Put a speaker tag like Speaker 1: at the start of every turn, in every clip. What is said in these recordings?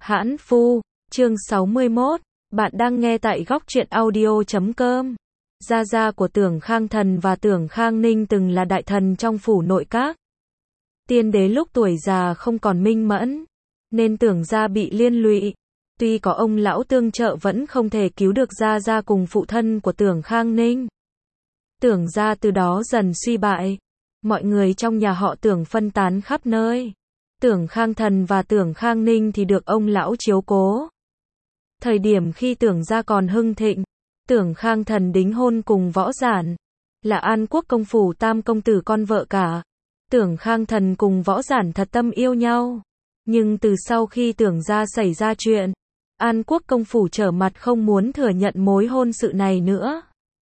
Speaker 1: Hãn Phu, chương 61, bạn đang nghe tại góc truyện audio.com. Gia gia của Tưởng Khang Thần và Tưởng Khang Ninh từng là đại thần trong phủ nội các. Tiên đế lúc tuổi già không còn minh mẫn, nên Tưởng gia bị liên lụy. Tuy có ông lão tương trợ vẫn không thể cứu được gia gia cùng phụ thân của Tưởng Khang Ninh. Tưởng gia từ đó dần suy bại. Mọi người trong nhà họ Tưởng phân tán khắp nơi. Tưởng Khang Thần và Tưởng Khang Ninh thì được ông lão chiếu cố. Thời điểm khi Tưởng gia còn hưng thịnh, Tưởng Khang Thần đính hôn cùng Võ Giản, là An Quốc công phủ tam công tử con vợ cả. Tưởng Khang Thần cùng Võ Giản thật tâm yêu nhau. Nhưng từ sau khi Tưởng gia xảy ra chuyện, An Quốc công phủ trở mặt không muốn thừa nhận mối hôn sự này nữa.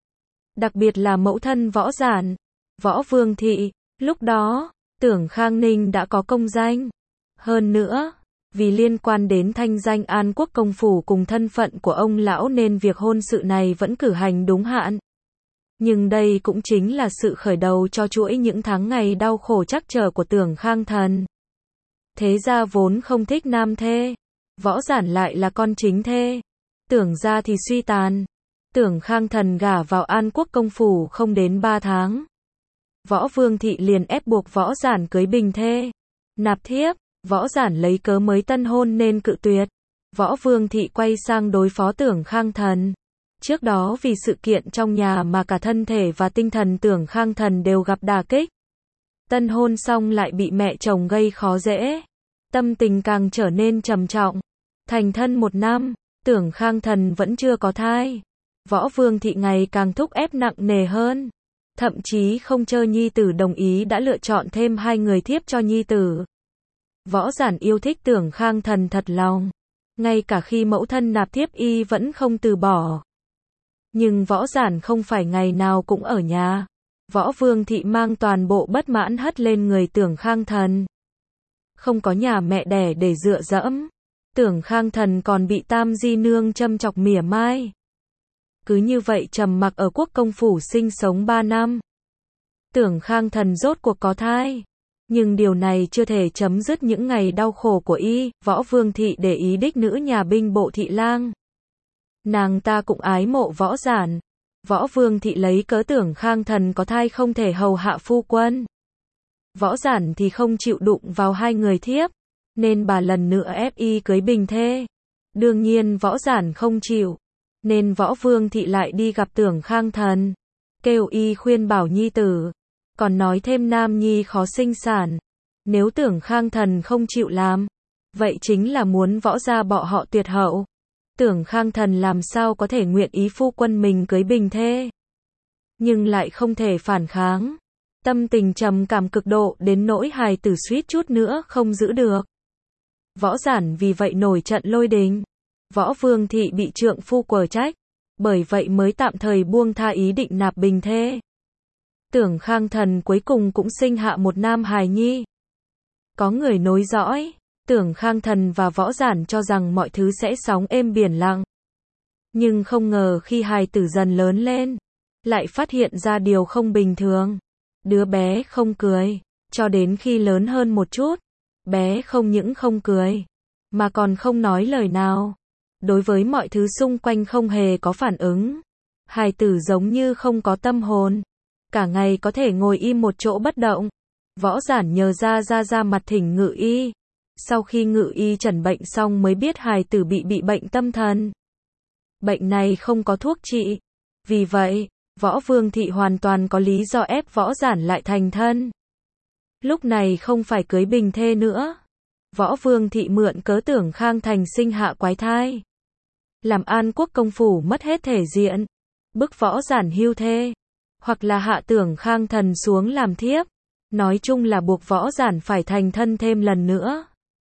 Speaker 1: Đặc biệt là mẫu thân Võ Giản, Võ Vương Thị, lúc đó, Tưởng Khang Ninh đã có công danh. Hơn nữa, vì liên quan đến thanh danh An Quốc công phủ cùng thân phận của ông lão nên việc hôn sự này vẫn cử hành đúng hạn. Nhưng đây cũng chính là sự khởi đầu cho chuỗi những tháng ngày đau khổ trắc trở của Tưởng Khang Thần. Thế gia vốn không thích nam thê, Võ Giản lại là con chính thê. Tưởng gia thì suy tàn. Tưởng Khang Thần gả vào An Quốc công phủ không đến 3 tháng. Võ Vương Thị liền ép buộc Võ Giản cưới bình thê, nạp thiếp. Võ Giản lấy cớ mới tân hôn nên cự tuyệt. Võ Vương Thị quay sang đối phó Tưởng Khang Thần. Trước đó vì sự kiện trong nhà mà cả thân thể và tinh thần Tưởng Khang Thần đều gặp đả kích. Tân hôn xong lại bị mẹ chồng gây khó dễ. Tâm tình càng trở nên trầm trọng. Thành thân 1 năm, Tưởng Khang Thần vẫn chưa có thai. Võ Vương Thị ngày càng thúc ép nặng nề hơn. Thậm chí không cho nhi tử đồng ý đã lựa chọn thêm 2 người thiếp cho nhi tử. Võ Giản yêu thích Tưởng Khang Thần thật lòng. Ngay cả khi mẫu thân nạp thiếp y vẫn không từ bỏ. Nhưng Võ Giản không phải ngày nào cũng ở nhà. Võ Vương Thị mang toàn bộ bất mãn hất lên người Tưởng Khang Thần. Không có nhà mẹ đẻ để dựa dẫm. Tưởng Khang Thần còn bị Tam Di Nương châm chọc mỉa mai. Cứ như vậy trầm mặc ở Quốc công phủ sinh sống 3 năm. Tưởng Khang Thần rốt cuộc có thai. Nhưng điều này chưa thể chấm dứt những ngày đau khổ của y. Võ Vương Thị để ý đích nữ nhà binh bộ thị lang. Nàng ta cũng ái mộ Võ Giản. Võ Vương Thị lấy cớ Tưởng Khang Thần có thai không thể hầu hạ phu quân. Võ Giản thì không chịu đụng vào 2 người thiếp, nên bà lần nữa ép y cưới bình thê. Đương nhiên Võ Giản không chịu, nên Võ Vương Thị lại đi gặp Tưởng Khang Thần, kêu y khuyên bảo nhi tử. Còn nói thêm nam nhi khó sinh sản. Nếu Tưởng Khang Thần không chịu làm, vậy chính là muốn Võ gia bỏ họ tuyệt hậu. Tưởng Khang Thần làm sao có thể nguyện ý phu quân mình cưới bình thê. Nhưng lại không thể phản kháng. Tâm tình trầm cảm cực độ đến nỗi hài tử suýt chút nữa không giữ được. Võ Giản vì vậy nổi trận lôi đình. Võ Vương Thị bị trượng phu quở trách. Bởi vậy mới tạm thời buông tha ý định nạp bình thê. Tưởng Khang Thần cuối cùng cũng sinh hạ một nam hài nhi. Có người nối dõi, Tưởng Khang Thần và Võ Giản cho rằng mọi thứ sẽ sóng êm biển lặng. Nhưng không ngờ khi hài tử dần lớn lên, lại phát hiện ra điều không bình thường. Đứa bé không cười, cho đến khi lớn hơn một chút, bé không những không cười, mà còn không nói lời nào. Đối với mọi thứ xung quanh không hề có phản ứng. Hài tử giống như không có tâm hồn. Cả ngày có thể ngồi im một chỗ bất động. Võ Giản nhờ ra mặt thỉnh ngự y. Sau khi ngự y chẩn bệnh xong mới biết hài tử bị bệnh tâm thần. Bệnh này không có thuốc trị. Vì vậy, Võ Vương Thị hoàn toàn có lý do ép Võ Giản lại thành thân. Lúc này không phải cưới bình thê nữa. Võ Vương Thị mượn cớ Tưởng Khang Thành sinh hạ quái thai. Làm An Quốc công phủ mất hết thể diện. Bức Võ Giản hưu thê. Hoặc là hạ Tưởng Khang Thần xuống làm thiếp. Nói chung là buộc Võ Giản phải thành thân thêm lần nữa.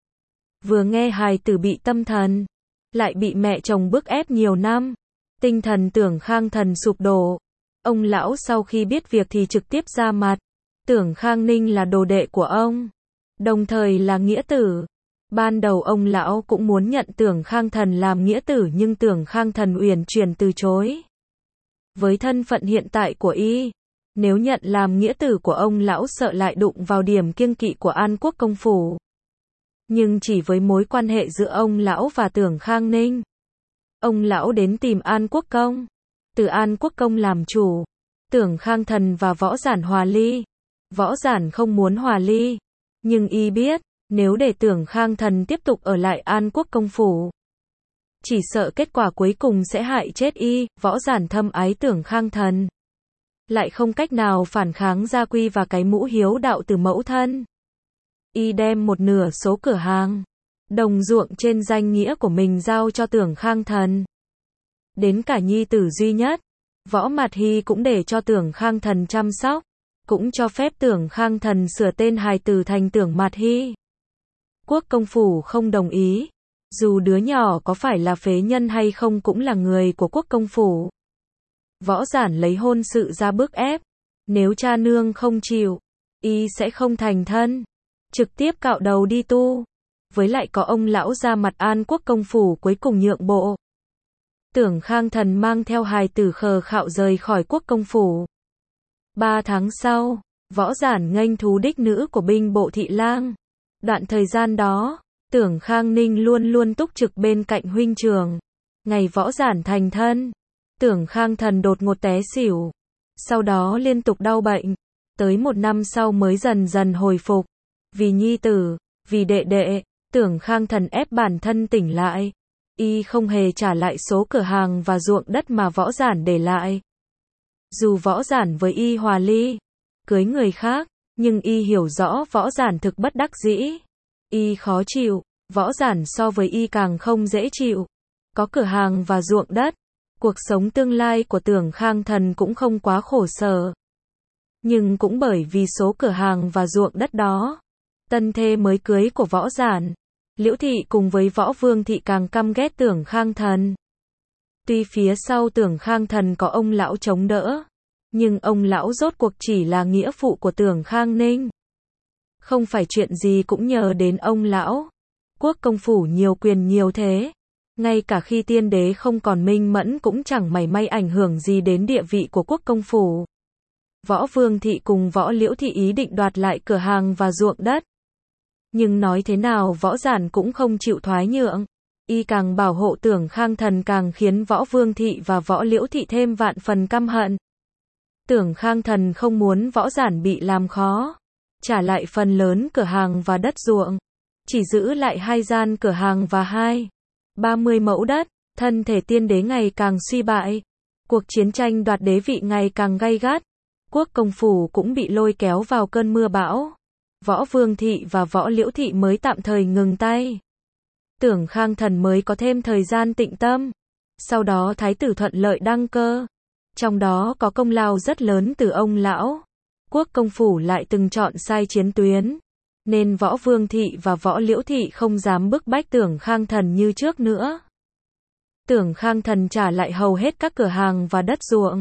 Speaker 1: Vừa nghe hài tử bị tâm thần, lại bị mẹ chồng bức ép nhiều năm. Tinh thần Tưởng Khang Thần sụp đổ. Ông lão sau khi biết việc thì trực tiếp ra mặt. Tưởng Khang Ninh là đồ đệ của ông, đồng thời là nghĩa tử. Ban đầu ông lão cũng muốn nhận Tưởng Khang Thần làm nghĩa tử nhưng Tưởng Khang Thần uyển chuyển từ chối. Với thân phận hiện tại của y, nếu nhận làm nghĩa tử của ông lão sợ lại đụng vào điểm kiêng kỵ của An Quốc công phủ. Nhưng chỉ với mối quan hệ giữa ông lão và Tưởng Khang Ninh. Ông lão đến tìm An Quốc Công. Từ An Quốc Công làm chủ. Tưởng Khang Thần và Võ Giản hòa ly. Võ Giản không muốn hòa ly. Nhưng y biết, nếu để Tưởng Khang Thần tiếp tục ở lại An Quốc Công phủ, chỉ sợ kết quả cuối cùng sẽ hại chết y. Võ Giản thâm ái Tưởng Khang Thần, lại không cách nào phản kháng gia quy và cái mũ hiếu đạo từ mẫu thân. Y đem một nửa số cửa hàng, đồng ruộng trên danh nghĩa của mình giao cho Tưởng Khang Thần. Đến cả nhi tử duy nhất, Võ Mạt Hy cũng để cho Tưởng Khang Thần chăm sóc, cũng cho phép Tưởng Khang Thần sửa tên hài tử thành Tưởng Mạt Hy. Quốc công phủ không đồng ý, dù đứa nhỏ có phải là phế nhân hay không cũng là người của quốc công phủ. Võ Giản lấy hôn sự ra bức ép, nếu cha nương không chịu, y sẽ không thành thân, trực tiếp cạo đầu đi tu. Với lại có ông lão ra mặt, An Quốc công phủ cuối cùng nhượng bộ. Tưởng Khang Thần mang theo hài tử khờ khạo rời khỏi quốc công phủ. 3 tháng sau, Võ Giản nghênh thú đích nữ của binh bộ thị lang. Đoạn thời gian đó, Tưởng Khang Ninh luôn luôn túc trực bên cạnh huynh trưởng. Ngày Võ Giản thành thân, Tưởng Khang Thần đột ngột té xỉu. Sau đó liên tục đau bệnh. Tới 1 năm sau mới dần dần hồi phục. Vì nhi tử, vì đệ đệ, Tưởng Khang Thần ép bản thân tỉnh lại. Y không hề trả lại số cửa hàng và ruộng đất mà Võ Giản để lại. Dù Võ Giản với y hòa ly, cưới người khác, nhưng y hiểu rõ Võ Giản thực bất đắc dĩ. Y khó chịu, Võ Giản so với y càng không dễ chịu. Có cửa hàng và ruộng đất, cuộc sống tương lai của Tưởng Khang Thần cũng không quá khổ sở. Nhưng cũng bởi vì số cửa hàng và ruộng đất đó, tân thê mới cưới của Võ Giản, Liễu Thị cùng với Võ Vương Thị càng căm ghét Tưởng Khang Thần. Tuy phía sau Tưởng Khang Thần có ông lão chống đỡ, nhưng ông lão rốt cuộc chỉ là nghĩa phụ của Tưởng Khang Ninh. Không phải chuyện gì cũng nhờ đến ông lão. Quốc công phủ nhiều quyền nhiều thế, ngay cả khi tiên đế không còn minh mẫn cũng chẳng mảy may ảnh hưởng gì đến địa vị của quốc công phủ. Võ Vương Thị cùng Võ Liễu Thị ý định đoạt lại cửa hàng và ruộng đất. Nhưng nói thế nào Võ Giản cũng không chịu thoái nhượng. Y càng bảo hộ Tưởng Khang Thần càng khiến Võ Vương Thị và Võ Liễu Thị thêm vạn phần căm hận. Tưởng Khang Thần không muốn Võ Giản bị làm khó, trả lại phần lớn cửa hàng và đất ruộng, chỉ giữ lại 2 gian cửa hàng và 30 mẫu đất. Thân thể tiên đế ngày càng suy bại, cuộc chiến tranh đoạt đế vị ngày càng gay gắt, quốc công phủ cũng bị lôi kéo vào cơn mưa bão. Võ Vương Thị và Võ Liễu Thị mới tạm thời ngừng tay. Tưởng Khang Thần mới có thêm thời gian tĩnh tâm. Sau đó Thái tử thuận lợi đăng cơ, trong đó có công lao rất lớn từ ông lão. Quốc công phủ lại từng chọn sai chiến tuyến, nên Võ Vương Thị và Võ Liễu Thị không dám bức bách Tưởng Khang Thần như trước nữa. Tưởng Khang Thần trả lại hầu hết các cửa hàng và đất ruộng.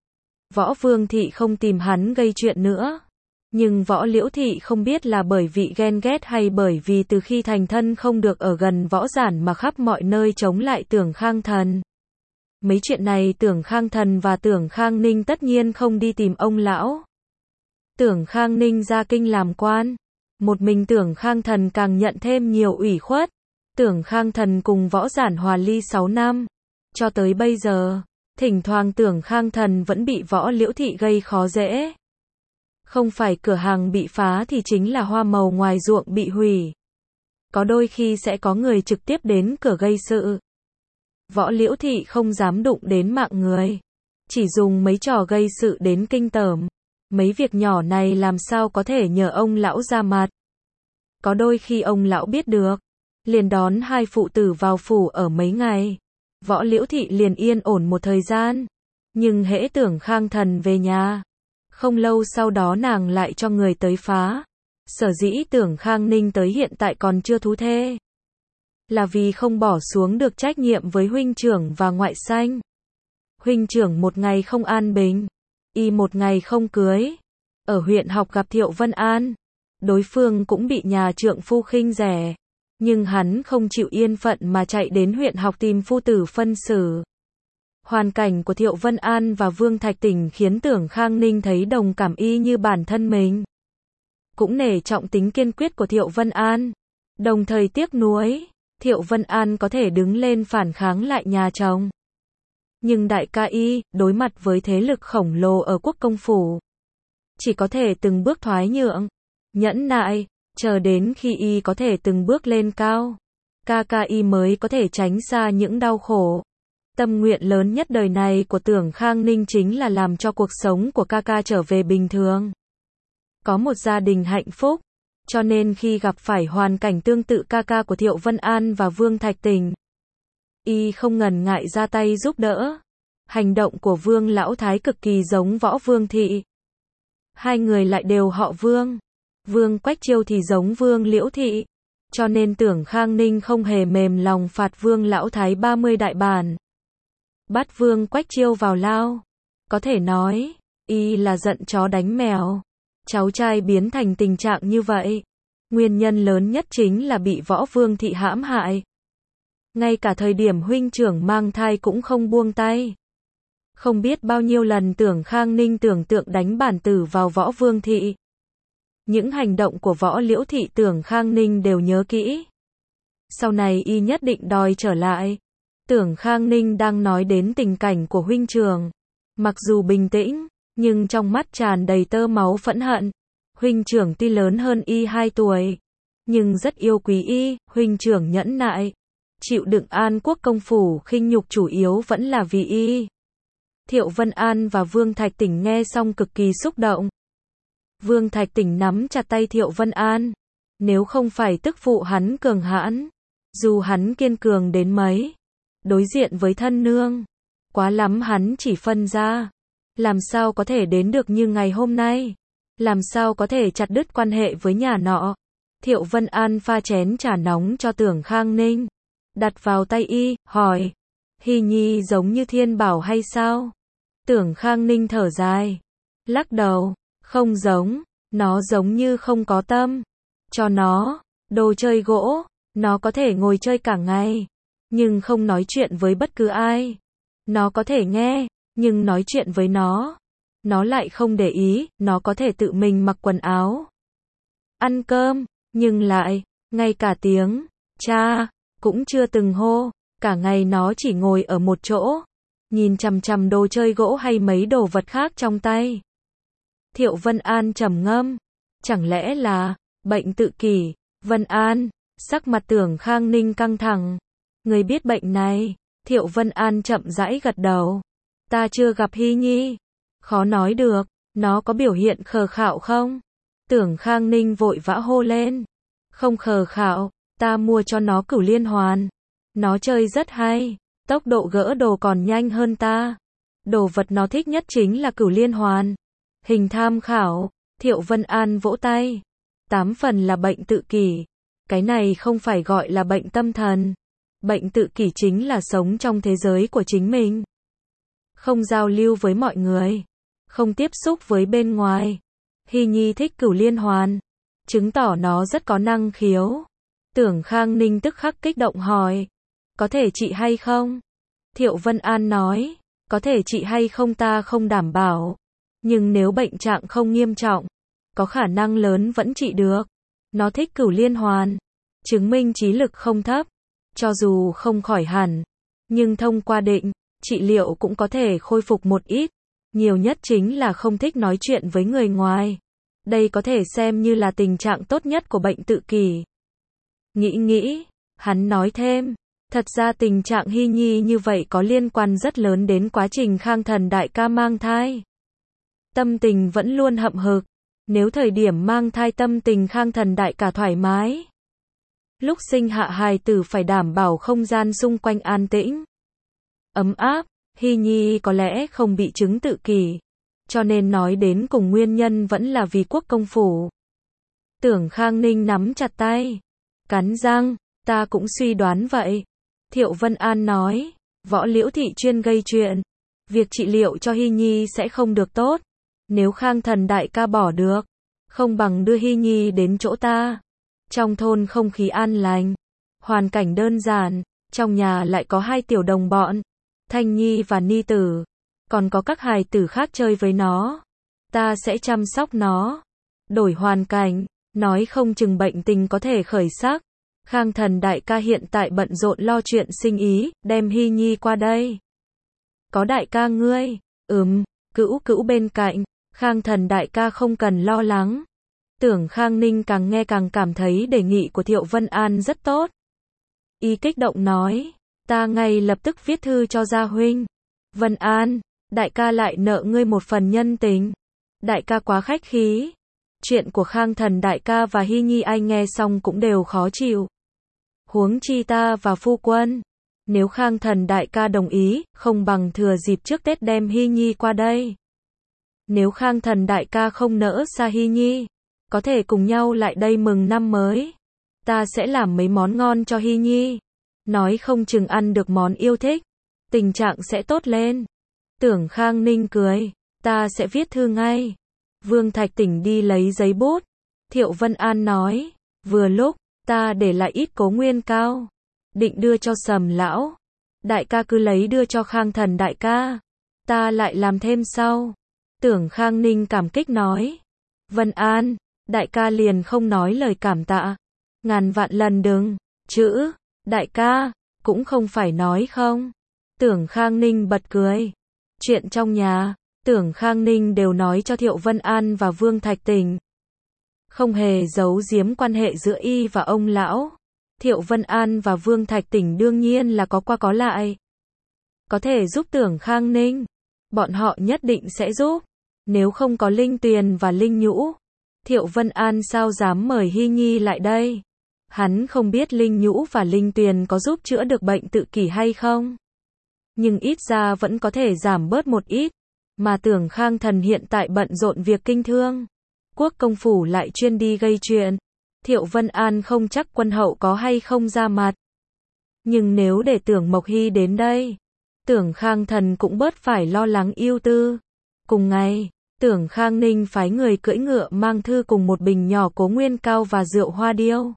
Speaker 1: Võ Vương Thị không tìm hắn gây chuyện nữa. Nhưng Võ Liễu Thị không biết là bởi vì ghen ghét hay bởi vì từ khi thành thân không được ở gần Võ Giản mà khắp mọi nơi chống lại Tưởng Khang Thần. Mấy chuyện này Tưởng Khang Thần và Tưởng Khang Ninh tất nhiên không đi tìm ông lão. Tưởng Khang Ninh ra kinh làm quan, một mình Tưởng Khang Thần càng nhận thêm nhiều ủy khuất. Tưởng Khang Thần cùng Võ Giản hòa ly 6 năm, cho tới bây giờ, thỉnh thoảng Tưởng Khang Thần vẫn bị Võ Liễu Thị gây khó dễ. Không phải cửa hàng bị phá thì chính là hoa màu ngoài ruộng bị hủy. Có đôi khi sẽ có người trực tiếp đến cửa gây sự. Võ Liễu Thị không dám đụng đến mạng người, chỉ dùng mấy trò gây sự đến kinh tởm. Mấy việc nhỏ này làm sao có thể nhờ ông lão ra mặt. Có đôi khi ông lão biết được, liền đón 2 phụ tử vào phủ ở mấy ngày. Võ Liễu Thị liền yên ổn một thời gian. Nhưng hễ Tưởng Khang Thần về nhà, không lâu sau đó nàng lại cho người tới phá. Sở dĩ Tưởng Khang Ninh tới hiện tại còn chưa thú thê, là vì không bỏ xuống được trách nhiệm với huynh trưởng và ngoại sanh. Huynh trưởng một ngày không an bình, y một ngày không cưới. Ở huyện học gặp Thiệu Vân An, đối phương cũng bị nhà trượng phu khinh rẻ, nhưng hắn không chịu yên phận mà chạy đến huyện học tìm phu tử phân xử. Hoàn cảnh của Thiệu Vân An và Vương Thạch Tỉnh khiến Tưởng Khang Ninh thấy đồng cảm y như bản thân mình. Cũng nể trọng tính kiên quyết của Thiệu Vân An. Đồng thời tiếc nuối, Thiệu Vân An có thể đứng lên phản kháng lại nhà chồng. Nhưng đại ca y, đối mặt với thế lực khổng lồ ở quốc công phủ, chỉ có thể từng bước thoái nhượng, nhẫn nại, chờ đến khi y có thể từng bước lên cao, ca y mới có thể tránh xa những đau khổ. Tâm nguyện lớn nhất đời này của Tưởng Khang Ninh chính là làm cho cuộc sống của ca trở về bình thường, có một gia đình hạnh phúc. Cho nên khi gặp phải hoàn cảnh tương tự ca của Thiệu Vân An và Vương Thạch Tình, y không ngần ngại ra tay giúp đỡ. Hành động của Vương Lão Thái cực kỳ giống Võ Vương Thị. Hai người lại đều họ Vương. Vương Quách Chiêu thì giống Vương Liễu Thị. Cho nên Tưởng Khang Ninh không hề mềm lòng phạt Vương Lão Thái 30 đại bản. Bắt Vương Quách Chiêu vào lao. Có thể nói, y là giận chó đánh mèo. Cháu trai biến thành tình trạng như vậy, nguyên nhân lớn nhất chính là bị Võ Vương Thị hãm hại. Ngay cả thời điểm huynh trưởng mang thai cũng không buông tay. Không biết bao nhiêu lần Tưởng Khang Ninh tưởng tượng đánh bản tử vào Võ Vương Thị. Những hành động của Võ Liễu Thị Tưởng Khang Ninh đều nhớ kỹ. Sau này y nhất định đòi trở lại. Tưởng Khang Ninh đang nói đến tình cảnh của huynh trưởng. Mặc dù bình tĩnh, nhưng trong mắt tràn đầy tơ máu phẫn hận. Huynh trưởng tuy lớn hơn y 2 tuổi, nhưng rất yêu quý y. Huynh trưởng nhẫn nại, chịu đựng An Quốc công phủ khinh nhục chủ yếu vẫn là vì y. Thiệu Vân An và Vương Thạch Tỉnh nghe xong cực kỳ xúc động. Vương Thạch Tỉnh nắm chặt tay Thiệu Vân An. Nếu không phải tức phụ hắn cường hãn, dù hắn kiên cường đến mấy, đối diện với thân nương, quá lắm hắn chỉ phân ra. Làm sao có thể đến được như ngày hôm nay? Làm sao có thể chặt đứt quan hệ với nhà nọ? Thiệu Vân An pha chén trà nóng cho Tưởng Khang Ninh, đặt vào tay y, hỏi, Hy Nhi giống như Thiên Bảo hay sao? Tưởng Khang Ninh thở dài, lắc đầu, không giống, nó giống như không có tâm. Cho nó, đồ chơi gỗ, nó có thể ngồi chơi cả ngày, nhưng không nói chuyện với bất cứ ai. Nó có thể nghe, nhưng nói chuyện với nó lại không để ý. Nó có thể tự mình mặc quần áo, ăn cơm, nhưng lại, ngay cả tiếng cha cũng chưa từng hô. Cả ngày nó chỉ ngồi ở một chỗ, nhìn chằm chằm đồ chơi gỗ hay mấy đồ vật khác trong tay. Thiệu Vân An trầm ngâm, chẳng lẽ là bệnh tự kỷ? Vân An, sắc mặt Tưởng Khang Ninh căng thẳng. Người biết bệnh này? Thiệu Vân An chậm rãi gật đầu. Ta chưa gặp Hy Nhi, khó nói được. Nó có biểu hiện khờ khạo không? Tưởng Khang Ninh vội vã hô lên. Không khờ khạo, ta mua cho nó Cửu Liên Hoàn. Nó chơi rất hay, tốc độ gỡ đồ còn nhanh hơn ta. Đồ vật nó thích nhất chính là Cửu Liên Hoàn. Hình tham khảo. Thiệu Vân An vỗ tay. 8 phần là bệnh tự kỷ. Cái này không phải gọi là bệnh tâm thần. Bệnh tự kỷ chính là sống trong thế giới của chính mình, không giao lưu với mọi người, không tiếp xúc với bên ngoài. Hy Nhi thích Cửu Liên Hoàn, chứng tỏ nó rất có năng khiếu. Tưởng Khang Ninh tức khắc kích động hỏi, có thể trị hay không? Thiệu Vân An nói, có thể trị hay không ta không đảm bảo, nhưng nếu bệnh trạng không nghiêm trọng, có khả năng lớn vẫn trị được. Nó thích Cửu Liên Hoàn, chứng minh trí lực không thấp. Cho dù không khỏi hẳn, nhưng thông qua định trị liệu cũng có thể khôi phục một ít. Nhiều nhất chính là không thích nói chuyện với người ngoài. Đây có thể xem như là tình trạng tốt nhất của bệnh tự kỷ. Nghĩ, hắn nói thêm, thật ra tình trạng Hy Nhi như vậy có liên quan rất lớn đến quá trình Khang Thần đại ca mang thai. Tâm tình vẫn luôn hậm hực. Nếu thời điểm mang thai tâm tình Khang Thần đại ca thoải mái, lúc sinh hạ hài tử phải đảm bảo không gian xung quanh an tĩnh, ấm áp, Hy Nhi có lẽ không bị chứng tự kỷ. Cho nên nói đến cùng nguyên nhân vẫn là vì quốc công phủ. Tưởng Khang Ninh nắm chặt tay, cắn răng, ta cũng suy đoán vậy. Thiệu Vân An nói, Võ Liễu Thị chuyên gây chuyện. Việc trị liệu cho Hy Nhi sẽ không được tốt. Nếu Khang Thần đại ca bỏ được, không bằng đưa Hy Nhi đến chỗ ta. Trong thôn không khí an lành, hoàn cảnh đơn giản, trong nhà lại có 2 tiểu đồng bọn, Thanh Nhi và Ni Tử, còn có các hài tử khác chơi với nó. Ta sẽ chăm sóc nó. Đổi hoàn cảnh, nói không chừng bệnh tình có thể khởi sắc. Khang Thần đại ca hiện tại bận rộn lo chuyện sinh ý, đem Hy Nhi qua đây. Có đại ca ngươi, Cữu Cữu bên cạnh, Khang Thần đại ca không cần lo lắng. Tưởng Khang Ninh càng nghe càng cảm thấy đề nghị của Thiệu Vân An rất tốt. Y kích động nói, ta ngay lập tức viết thư cho Gia huynh. Vân An, đại ca lại nợ ngươi một phần nhân tình. Đại ca quá khách khí. Chuyện của Khang Thần đại ca và Hy Nhi anh nghe xong cũng đều khó chịu. Huống chi ta và phu quân. Nếu Khang Thần đại ca đồng ý, không bằng thừa dịp trước Tết đem Hy Nhi qua đây. Nếu Khang Thần đại ca không nỡ xa Hy Nhi, có thể cùng nhau lại đây mừng năm mới. Ta sẽ làm mấy món ngon cho Hy Nhi. Nói không chừng ăn được món yêu thích, tình trạng sẽ tốt lên. Tưởng Khang Ninh cười, ta sẽ viết thư ngay. Vương Thạch Tỉnh đi lấy giấy bút. Thiệu Vân An nói, vừa lúc, ta để lại ít Cố Nguyên Cao. Định đưa cho Sầm lão. Đại ca cứ lấy đưa cho Khang Thần đại ca. Ta lại làm thêm sau. Tưởng Khang Ninh cảm kích nói. Vân An, đại ca liền không nói lời cảm tạ. Ngàn vạn lần đừng, chữ, đại ca, cũng không phải nói không. Tưởng Khang Ninh bật cười. Chuyện trong nhà, Tưởng Khang Ninh đều nói cho Thiệu Vân An và Vương Thạch Tỉnh. Không hề giấu giếm quan hệ giữa y và ông lão. Thiệu Vân An và Vương Thạch Tỉnh đương nhiên là có qua có lại. Có thể giúp Tưởng Khang Ninh, bọn họ nhất định sẽ giúp. Nếu không có Linh Tuyền và Linh Nhũ, Thiệu Vân An sao dám mời Hy Nhi lại đây. Hắn không biết Linh Nhũ và Linh Tuyền có giúp chữa được bệnh tự kỷ hay không. Nhưng ít ra vẫn có thể giảm bớt một ít. Mà Tưởng Khang Thần hiện tại bận rộn việc kinh thương. Quốc công phủ lại chuyên đi gây chuyện. Thiệu Vân An không chắc quân hậu có hay không ra mặt. Nhưng nếu để Tưởng Mộc Hy đến đây, Tưởng Khang Thần cũng bớt phải lo lắng ưu tư. Cùng ngày, Tưởng Khang Ninh phái người cưỡi ngựa mang thư cùng một bình nhỏ Cố Nguyên Cao và rượu hoa điêu.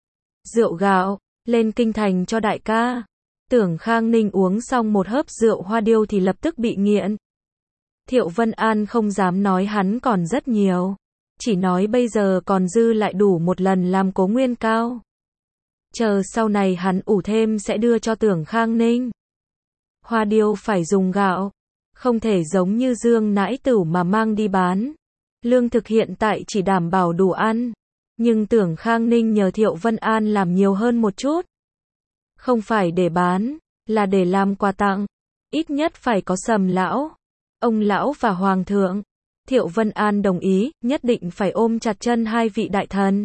Speaker 1: Rượu gạo, lên kinh thành cho đại ca. Tưởng Khang Ninh uống xong một hớp rượu hoa điêu thì lập tức bị nghiện. Thiệu Vân An không dám nói hắn còn rất nhiều. Chỉ nói bây giờ còn dư lại đủ một lần làm Cố Nguyên Cao. Chờ sau này hắn ủ thêm sẽ đưa cho Tưởng Khang Ninh. Hoa điêu phải dùng gạo. Không thể giống như dương nãi tửu mà mang đi bán. Lương thực hiện tại chỉ đảm bảo đủ ăn. Nhưng Tưởng Khang Ninh nhờ Thiệu Vân An làm nhiều hơn một chút. Không phải để bán, là để làm quà tặng. Ít nhất phải có Sầm lão, ông lão và hoàng thượng. Thiệu Vân An đồng ý, nhất định phải ôm chặt chân hai vị đại thần.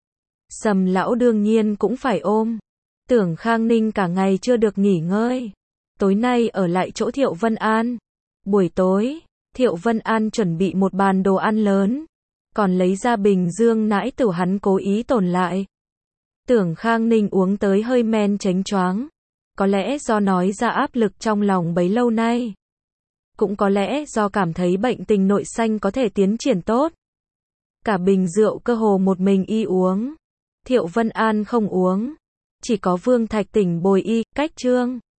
Speaker 1: Sầm lão đương nhiên cũng phải ôm. Tưởng Khang Ninh cả ngày chưa được nghỉ ngơi. Tối nay ở lại chỗ Thiệu Vân An. Buổi tối, Thiệu Vân An chuẩn bị một bàn đồ ăn lớn. Còn lấy ra bình dương nãi tửu hắn cố ý tồn lại. Tưởng Khang Ninh uống tới hơi men chánh choáng. Có lẽ do nói ra áp lực trong lòng bấy lâu nay. Cũng có lẽ do cảm thấy bệnh tình nội sanh có thể tiến triển tốt. Cả bình rượu cơ hồ một mình y uống. Thiệu Vân An không uống. Chỉ có Vương Thạch Tỉnh bồi y, cách trương.